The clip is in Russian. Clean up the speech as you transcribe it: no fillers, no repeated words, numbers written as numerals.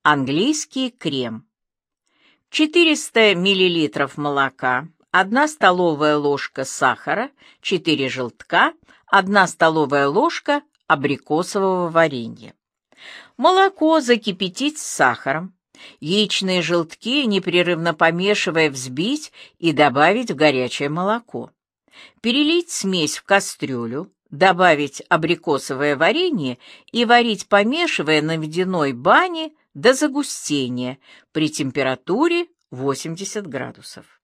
Английский крем. 400 мл молока, 1 столовая ложка сахара, 4 желтка, 1 столовая ложка абрикосового варенья. Молоко закипятить с сахаром. Яичные желтки, непрерывно помешивая, взбить и добавить в горячее молоко. Перелить смесь в кастрюлю, добавить абрикосовое варенье и варить, помешивая на водяной бане до загустения при температуре 80 градусов.